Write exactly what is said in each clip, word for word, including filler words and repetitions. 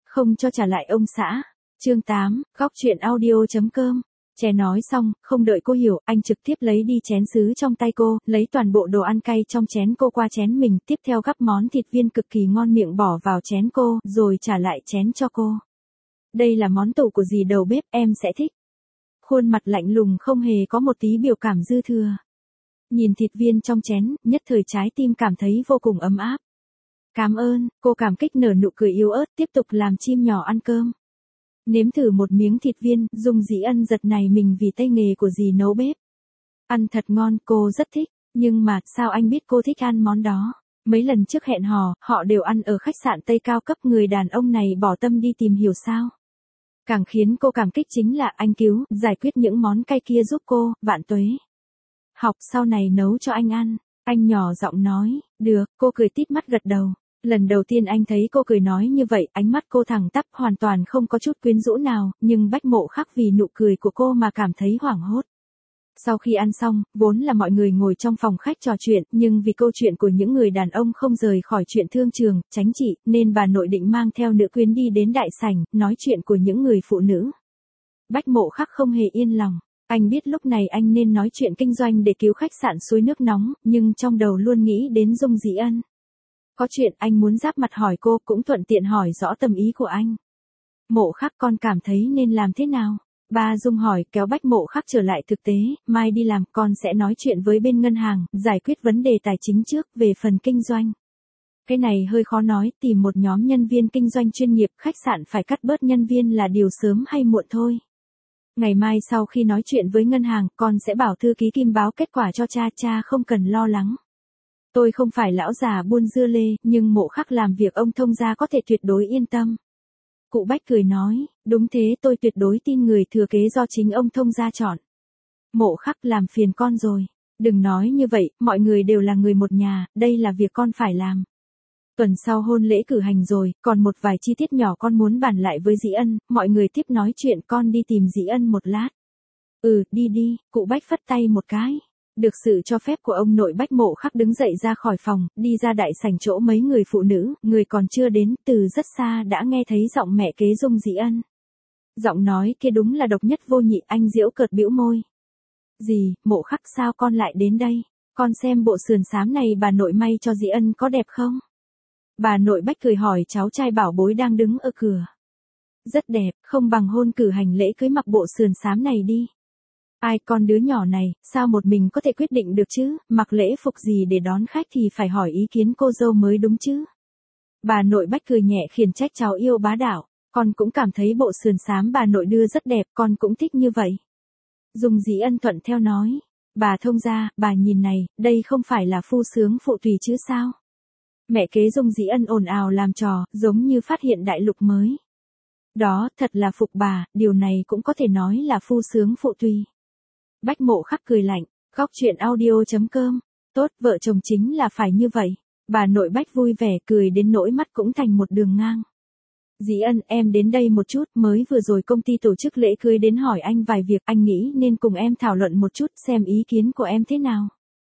không cho trả lại ông xã. Chương tám, góc truyện audio.com. Trẻ nói xong, không đợi cô hiểu, anh trực tiếp lấy đi chén sứ trong tay cô, lấy toàn bộ đồ ăn cay trong chén cô qua chén mình, tiếp theo gắp món thịt viên cực kỳ ngon miệng bỏ vào chén cô, rồi trả lại chén cho cô. Đây là món tủ của dì đầu bếp, em sẽ thích. Khuôn mặt lạnh lùng không hề có một tí biểu cảm dư thừa. Nhìn thịt viên trong chén, nhất thời trái tim cảm thấy vô cùng ấm áp. Cảm ơn, cô cảm kích nở nụ cười yếu ớt, tiếp tục làm chim nhỏ ăn cơm. Nếm thử một miếng thịt viên, Dung Dĩ Ân giật nảy mình vì tay nghề của dì nấu bếp. Ăn thật ngon, cô rất thích, nhưng mà sao anh biết cô thích ăn món đó? Mấy lần trước hẹn hò, họ đều ăn ở khách sạn Tây cao cấp, người đàn ông này bỏ tâm đi tìm hiểu sao? Càng khiến cô cảm kích chính là anh cứu, giải quyết những món cay kia giúp cô, vạn tuế. Học sau này nấu cho anh ăn, anh nhỏ giọng nói, được, cô cười tít mắt gật đầu. Lần đầu tiên anh thấy cô cười nói như vậy, ánh mắt cô thẳng tắp hoàn toàn không có chút quyến rũ nào, nhưng Bách Mộ Khắc vì nụ cười của cô mà cảm thấy hoảng hốt. Sau khi ăn xong, vốn là mọi người ngồi trong phòng khách trò chuyện, nhưng vì câu chuyện của những người đàn ông không rời khỏi chuyện thương trường, tránh trị, nên bà nội định mang theo nữ quyến đi đến đại sảnh, nói chuyện của những người phụ nữ. Bách Mộ Khắc không hề yên lòng. Anh biết lúc này anh nên nói chuyện kinh doanh để cứu khách sạn suối nước nóng, nhưng trong đầu luôn nghĩ đến Dung Dĩ Ân. Có chuyện anh muốn giáp mặt hỏi cô, cũng thuận tiện hỏi rõ tâm ý của anh. Mộ Khắc, con cảm thấy nên làm thế nào? Ba Dung hỏi, kéo Bách Mộ Khắc trở lại thực tế, mai đi làm con sẽ nói chuyện với bên ngân hàng, giải quyết vấn đề tài chính trước, về phần kinh doanh. Cái này hơi khó nói, tìm một nhóm nhân viên kinh doanh chuyên nghiệp, khách sạn phải cắt bớt nhân viên là điều sớm hay muộn thôi. Ngày mai sau khi nói chuyện với ngân hàng, con sẽ bảo thư ký Kim báo kết quả cho cha, cha không cần lo lắng. Tôi không phải lão già buôn dưa lê, nhưng Mộ Khắc làm việc ông thông gia có thể tuyệt đối yên tâm. Cụ Bách cười nói, đúng thế, tôi tuyệt đối tin người thừa kế do chính ông thông gia chọn. Mộ Khắc, làm phiền con rồi. Đừng nói như vậy, mọi người đều là người một nhà, đây là việc con phải làm. Tuần sau hôn lễ cử hành rồi, còn một vài chi tiết nhỏ con muốn bàn lại với Dĩ Ân, mọi người tiếp nói chuyện, con đi tìm Dĩ Ân một lát. Ừ, đi đi, cụ Bách phất tay một cái. Được sự cho phép của ông nội, Bách Mộ Khắc đứng dậy ra khỏi phòng, đi ra đại sảnh chỗ mấy người phụ nữ, người còn chưa đến, từ rất xa đã nghe thấy giọng mẹ kế Dung Dĩ Ân. Giọng nói kia đúng là độc nhất vô nhị, anh giễu cợt bĩu môi. Dì, Mộ Khắc, sao con lại đến đây? Con xem bộ sườn xám này bà nội may cho Dĩ Ân có đẹp không? Bà nội Bách cười hỏi cháu trai bảo bối đang đứng ở cửa. Rất đẹp, không bằng hôn cử hành lễ cưới mặc bộ sườn xám này đi. Ai, con đứa nhỏ này, sao một mình có thể quyết định được chứ, mặc lễ phục gì để đón khách thì phải hỏi ý kiến cô dâu mới đúng chứ. Bà nội Bách cười nhẹ khiển trách cháu yêu bá đạo, con cũng cảm thấy bộ sườn xám bà nội đưa rất đẹp, con cũng thích như vậy. Dung Dĩ Ân thuận theo nói, bà thông gia, bà nhìn này, đây không phải là phu sướng phụ tùy chứ sao. Mẹ kế Dung Dĩ Ân ồn ào làm trò, giống như phát hiện đại lục mới. Đó, thật là phục bà, điều này cũng có thể nói là phu sướng phụ tùy. Bách Mộ Khắc cười lạnh, góc truyện audio.com, tốt, vợ chồng chính là phải như vậy. Bà nội Bách vui vẻ cười đến nỗi mắt cũng thành một đường ngang. Dĩ Ân, em đến đây một chút, mới vừa rồi công ty tổ chức lễ cưới đến hỏi anh vài việc, anh nghĩ nên cùng em thảo luận một chút xem ý kiến của em thế nào.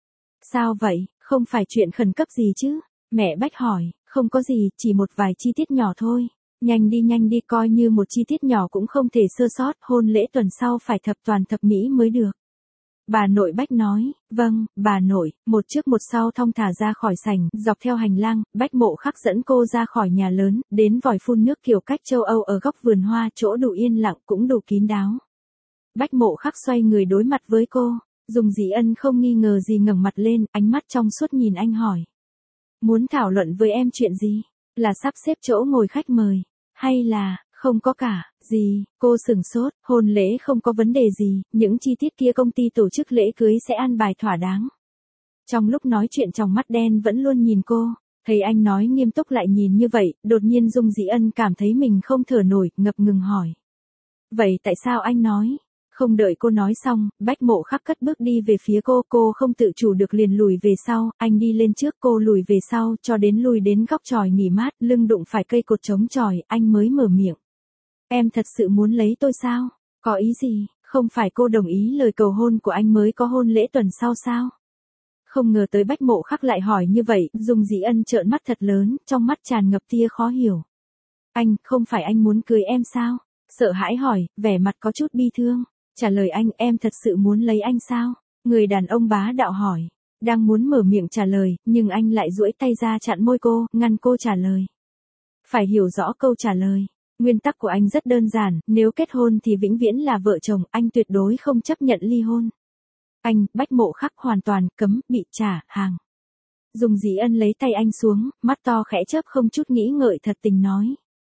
Sao vậy, không phải chuyện khẩn cấp gì chứ? Mẹ Bách hỏi, không có gì, chỉ một vài chi tiết nhỏ thôi. Nhanh đi nhanh đi, coi như một chi tiết nhỏ cũng không thể sơ sót, hôn lễ tuần sau phải thập toàn thập mỹ mới được. Bà nội Bách nói, vâng, bà nội, một trước một sau thong thả ra khỏi sảnh, dọc theo hành lang, Bách Mộ Khắc dẫn cô ra khỏi nhà lớn, đến vòi phun nước kiểu cách châu Âu ở góc vườn hoa, chỗ đủ yên lặng cũng đủ kín đáo. Bách Mộ Khắc xoay người đối mặt với cô, Dung Dĩ Ân không nghi ngờ gì ngẩng mặt lên, ánh mắt trong suốt nhìn anh hỏi. Muốn thảo luận với em chuyện gì? Là sắp xếp chỗ ngồi khách mời? Hay là, không có cả, gì, cô sửng sốt, hôn lễ không có vấn đề gì, những chi tiết kia công ty tổ chức lễ cưới sẽ an bài thỏa đáng. Trong lúc nói chuyện tròng mắt đen vẫn luôn nhìn cô, thấy anh nói nghiêm túc lại nhìn như vậy, đột nhiên Dung Dĩ Ân cảm thấy mình không thở nổi, ngập ngừng hỏi. Vậy tại sao anh nói? Không đợi cô nói xong, Bách Mộ Khắc cất bước đi về phía cô, cô không tự chủ được liền lùi về sau, anh đi lên trước, cô lùi về sau, cho đến lùi đến góc chòi nghỉ mát, lưng đụng phải cây cột chống chòi, anh mới mở miệng. Em thật sự muốn lấy tôi sao? Có ý gì? Không phải cô đồng ý lời cầu hôn của anh mới có hôn lễ tuần sau sao? Không ngờ tới Bách Mộ Khắc lại hỏi như vậy, Dung Dĩ Ân trợn mắt thật lớn, trong mắt tràn ngập tia khó hiểu. Anh, không phải anh muốn cưới em sao? Sợ hãi hỏi, vẻ mặt có chút bi thương. Trả lời anh, em thật sự muốn lấy anh sao? Người đàn ông bá đạo hỏi. Đang muốn mở miệng trả lời, nhưng anh lại duỗi tay ra chặn môi cô, ngăn cô trả lời. Phải hiểu rõ câu trả lời. Nguyên tắc của anh rất đơn giản, nếu kết hôn thì vĩnh viễn là vợ chồng, anh tuyệt đối không chấp nhận ly hôn. Anh, Bách Mộ Khắc hoàn toàn cấm, bị trả, hàng. Dung Dĩ Ân lấy tay anh xuống, mắt to khẽ chớp không chút nghĩ ngợi thật tình nói.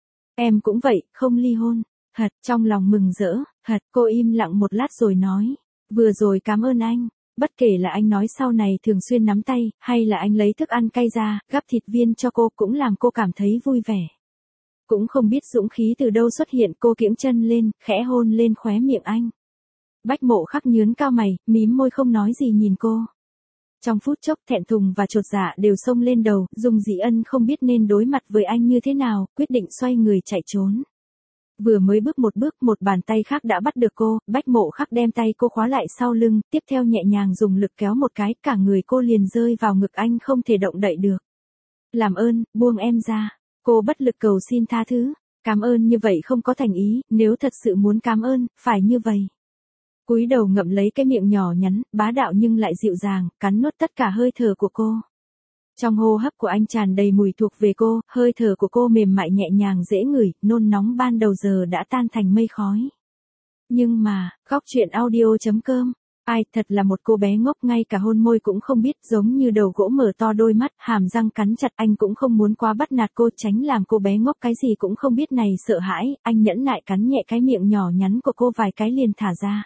Em cũng vậy, không ly hôn. Thật, trong lòng mừng rỡ, thật, cô im lặng một lát rồi nói. Vừa rồi cảm ơn anh. Bất kể là anh nói sau này thường xuyên nắm tay, hay là anh lấy thức ăn cay ra, gắp thịt viên cho cô cũng làm cô cảm thấy vui vẻ. Cũng không biết dũng khí từ đâu xuất hiện, cô kiễng chân lên, khẽ hôn lên khóe miệng anh. Bách Mộ Khắc nhướng cao mày, mím môi không nói gì nhìn cô. Trong phút chốc thẹn thùng và chột dạ đều xông lên đầu, Dung Dĩ Ân không biết nên đối mặt với anh như thế nào, quyết định xoay người chạy trốn. Vừa mới bước một bước, một bàn tay khác đã bắt được cô, Bách Mộ Khắc đem tay cô khóa lại sau lưng, tiếp theo nhẹ nhàng dùng lực kéo một cái, cả người cô liền rơi vào ngực anh không thể động đậy được. Làm ơn, buông em ra. Cô bất lực cầu xin tha thứ. Cảm ơn như vậy không có thành ý, nếu thật sự muốn cảm ơn, phải như vậy. Cúi đầu ngậm lấy cái miệng nhỏ nhắn, bá đạo nhưng lại dịu dàng, cắn nuốt tất cả hơi thở của cô. Trong hô hấp của anh tràn đầy mùi thuộc về cô, hơi thở của cô mềm mại nhẹ nhàng dễ ngửi, nôn nóng ban đầu giờ đã tan thành mây khói. Nhưng mà, góc truyện audio chấm com, ai thật là một cô bé ngốc, ngay cả hôn môi cũng không biết, giống như đầu gỗ mở to đôi mắt, hàm răng cắn chặt. Anh cũng không muốn quá bắt nạt cô, tránh làm cô bé ngốc cái gì cũng không biết này sợ hãi, anh nhẫn nại cắn nhẹ cái miệng nhỏ nhắn của cô vài cái liền thả ra.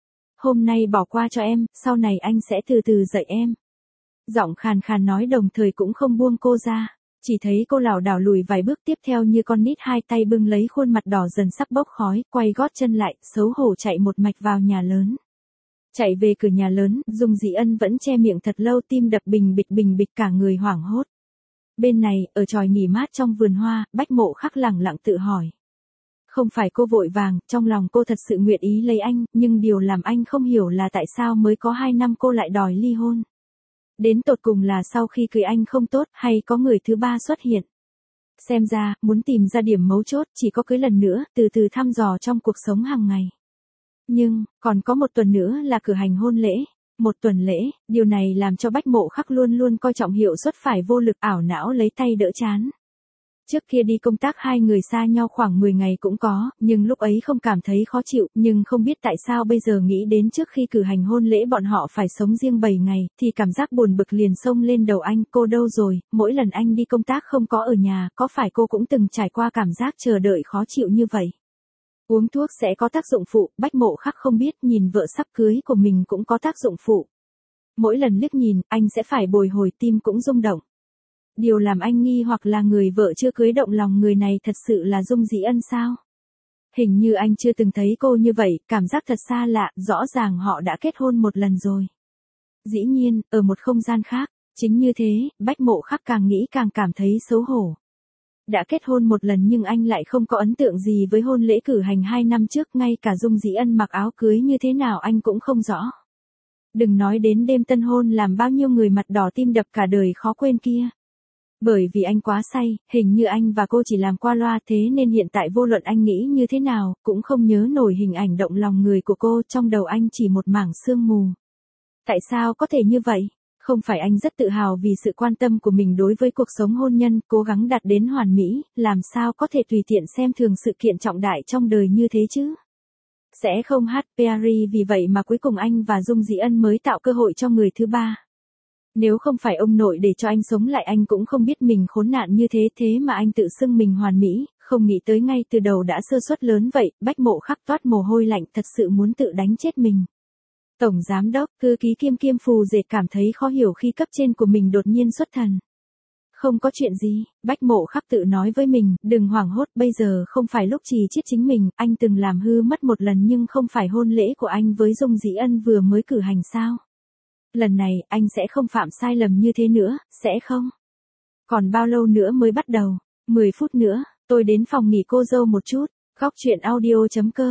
Hôm nay bỏ qua cho em, sau này anh sẽ từ từ dạy em. Giọng khàn khàn nói đồng thời cũng không buông cô ra. Chỉ thấy cô lảo đảo lùi vài bước, tiếp theo như con nít hai tay bưng lấy khuôn mặt đỏ dần sắp bốc khói, quay gót chân lại, xấu hổ chạy một mạch vào nhà lớn. Chạy về cửa nhà lớn, Dung Dĩ Ân vẫn che miệng thật lâu, tim đập bình bịch bình bịch, cả người hoảng hốt. Bên này, ở chòi nghỉ mát trong vườn hoa, Bách Mộ Khắc lẳng lặng tự hỏi. Không phải cô vội vàng, trong lòng cô thật sự nguyện ý lấy anh, nhưng điều làm anh không hiểu là tại sao mới có hai năm cô lại đòi ly hôn. Đến tột cùng là sau khi cưới anh không tốt, hay có người thứ ba xuất hiện. Xem ra, muốn tìm ra điểm mấu chốt, chỉ có cưới lần nữa, từ từ thăm dò trong cuộc sống hàng ngày. Nhưng, còn có một tuần nữa là cử hành hôn lễ. Một tuần lễ, điều này làm cho Bách Mộ Khắc luôn luôn coi trọng hiệu suất, phải vô lực ảo não lấy tay đỡ chán. Trước kia đi công tác hai người xa nhau khoảng mười ngày cũng có, nhưng lúc ấy không cảm thấy khó chịu, nhưng không biết tại sao bây giờ nghĩ đến trước khi cử hành hôn lễ bọn họ phải sống riêng bảy ngày, thì cảm giác buồn bực liền xông lên đầu anh. Cô đâu rồi, mỗi lần anh đi công tác không có ở nhà, có phải cô cũng từng trải qua cảm giác chờ đợi khó chịu như vậy? Uống thuốc sẽ có tác dụng phụ, Bách Mộ Khắc không biết, nhìn vợ sắp cưới của mình cũng có tác dụng phụ. Mỗi lần liếc nhìn, anh sẽ phải bồi hồi, tim cũng rung động. Điều làm anh nghi hoặc là người vợ chưa cưới động lòng người này thật sự là Dung Dĩ Ân sao? Hình như anh chưa từng thấy cô như vậy, cảm giác thật xa lạ, rõ ràng họ đã kết hôn một lần rồi. Dĩ nhiên, ở một không gian khác, chính như thế, Bách Mộ Khắc càng nghĩ càng cảm thấy xấu hổ. Đã kết hôn một lần nhưng anh lại không có ấn tượng gì với hôn lễ cử hành hai năm trước, ngay cả Dung Dĩ Ân mặc áo cưới như thế nào anh cũng không rõ. Đừng nói đến đêm tân hôn làm bao nhiêu người mặt đỏ tim đập cả đời khó quên kia. Bởi vì anh quá say, hình như anh và cô chỉ làm qua loa, thế nên hiện tại vô luận anh nghĩ như thế nào, cũng không nhớ nổi hình ảnh động lòng người của cô, trong đầu anh chỉ một mảng sương mù. Tại sao có thể như vậy? Không phải anh rất tự hào vì sự quan tâm của mình đối với cuộc sống hôn nhân, cố gắng đạt đến hoàn mỹ, làm sao có thể tùy tiện xem thường sự kiện trọng đại trong đời như thế chứ? Sẽ không hát Perry, vì vậy mà cuối cùng anh và Dung Dĩ Ân mới tạo cơ hội cho người thứ ba. Nếu không phải ông nội để cho anh sống lại, anh cũng không biết mình khốn nạn như thế, thế mà anh tự xưng mình hoàn mỹ, không nghĩ tới ngay từ đầu đã sơ suất lớn vậy. Bách Mộ Khắc toát mồ hôi lạnh, thật sự muốn tự đánh chết mình. Tổng giám đốc, thư ký kiêm kiêm Phù Dệt cảm thấy khó hiểu khi cấp trên của mình đột nhiên xuất thần. Không có chuyện gì, Bách Mộ Khắc tự nói với mình, đừng hoảng hốt, bây giờ không phải lúc trì chiết chính mình, anh từng làm hư mất một lần nhưng không phải hôn lễ của anh với Dung Dĩ Ân vừa mới cử hành sao? Lần này, anh sẽ không phạm sai lầm như thế nữa, sẽ không? Còn bao lâu nữa mới bắt đầu? mười phút nữa, tôi đến phòng nghỉ cô dâu một chút. Góc truyện audio chấm com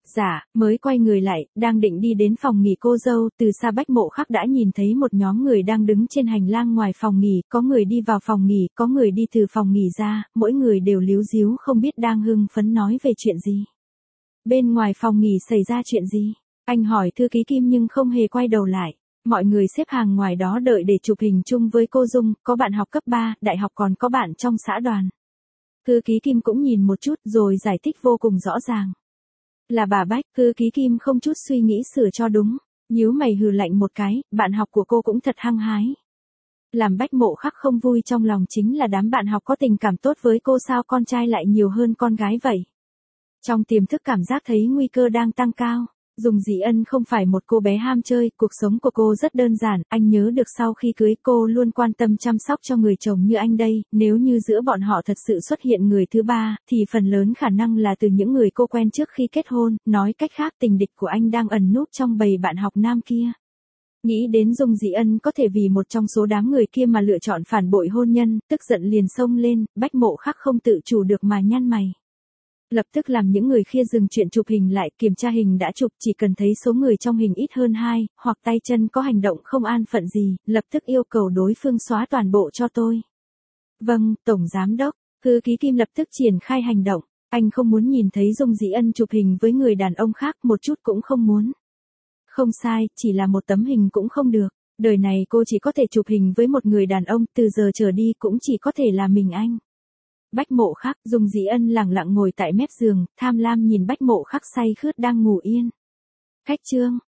Dạ, mới quay người lại, đang định đi đến phòng nghỉ cô dâu, từ xa Bách Mộ Khắc đã nhìn thấy một nhóm người đang đứng trên hành lang ngoài phòng nghỉ, có người đi vào phòng nghỉ, có người đi từ phòng nghỉ ra, mỗi người đều líu díu không biết đang hưng phấn nói về chuyện gì. Bên ngoài phòng nghỉ xảy ra chuyện gì? Anh hỏi thư ký Kim nhưng không hề quay đầu lại. Mọi người xếp hàng ngoài đó đợi để chụp hình chung với cô Dung, có bạn học cấp ba, đại học còn có bạn trong xã đoàn. Thư ký Kim cũng nhìn một chút rồi giải thích vô cùng rõ ràng. Là bà Bách, thư ký Kim không chút suy nghĩ sửa cho đúng, nhíu mày hừ lạnh một cái, bạn học của cô cũng thật hăng hái. Làm Bách Mộ Khắc không vui trong lòng chính là đám bạn học có tình cảm tốt với cô sao con trai lại nhiều hơn con gái vậy. Trong tiềm thức cảm giác thấy nguy cơ đang tăng cao. Dung Dĩ Ân không phải một cô bé ham chơi, cuộc sống của cô rất đơn giản, anh nhớ được sau khi cưới cô luôn quan tâm chăm sóc cho người chồng như anh đây, nếu như giữa bọn họ thật sự xuất hiện người thứ ba, thì phần lớn khả năng là từ những người cô quen trước khi kết hôn, nói cách khác tình địch của anh đang ẩn núp trong bầy bạn học nam kia. Nghĩ đến Dung Dĩ Ân có thể vì một trong số đám người kia mà lựa chọn phản bội hôn nhân, tức giận liền xông lên, Bách Mộ Khắc không tự chủ được mà nhăn mày. Lập tức làm những người kia dừng chuyện chụp hình lại, kiểm tra hình đã chụp, chỉ cần thấy số người trong hình ít hơn hai, hoặc tay chân có hành động không an phận gì, lập tức yêu cầu đối phương xóa toàn bộ cho tôi. Vâng, Tổng Giám Đốc, thư ký Kim lập tức triển khai hành động, anh không muốn nhìn thấy Dung Dĩ Ân chụp hình với người đàn ông khác, một chút cũng không muốn. Không sai, chỉ là một tấm hình cũng không được, đời này cô chỉ có thể chụp hình với một người đàn ông, từ giờ trở đi cũng chỉ có thể là mình anh. Bách Mộ Khắc, Dung Dĩ Ân lẳng lặng ngồi tại mép giường, tham lam nhìn Bách Mộ Khắc say khướt đang ngủ yên. Khách trương,